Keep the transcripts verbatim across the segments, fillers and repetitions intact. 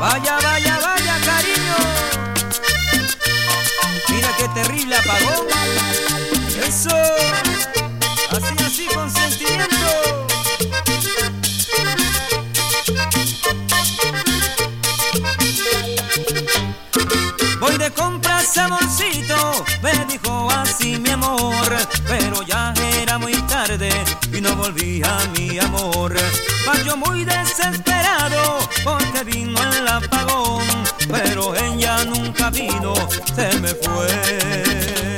Vaya, vaya, vaya, cariño. Mira qué terrible apagón. Eso. Así, así, con sentimiento. Voy de compras, amorcito, me dijo así mi amor, pero ya era muy tarde y no volvía mi amor. Va yo muy desesperado porque vino el apagón, pero ella nunca vino, se me fue.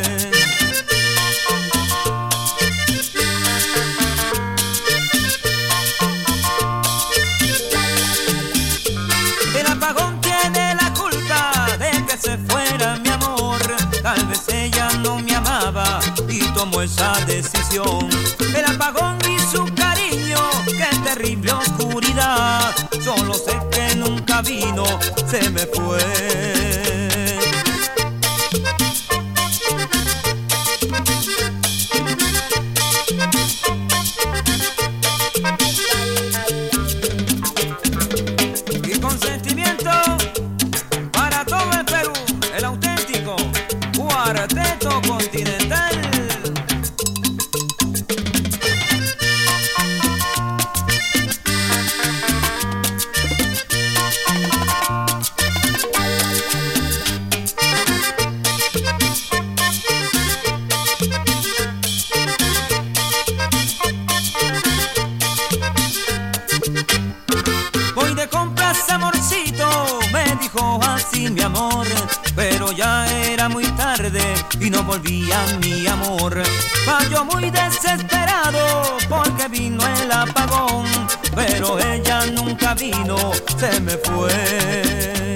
El apagón tiene la culpa de que se fuera mi amor. Tal vez ella no me amaba y tomó esa decisión. El apagón y su cariño, qué terrible oscuridad. Solo sé que nunca vino, se me fue. Y con sentimiento para todo el Perú, el auténtico Cuarteto Continental. Voy de compras, amorcito, me dijo así mi amor, pero ya era muy tarde y no volvía mi amor. Va yo muy desesperado porque vino el apagón, pero ella nunca vino, se me fue.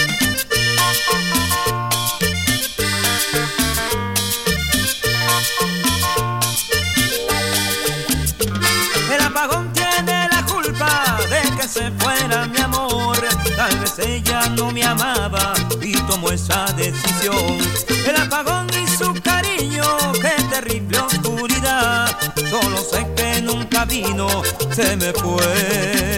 El apagón tiene la culpa de que se fuera mi amor. Tal vez ella no me amaba y tomó esa decisión. El apagón y su cariño, qué terrible oscuridad. Solo sé que nunca vino, se me fue.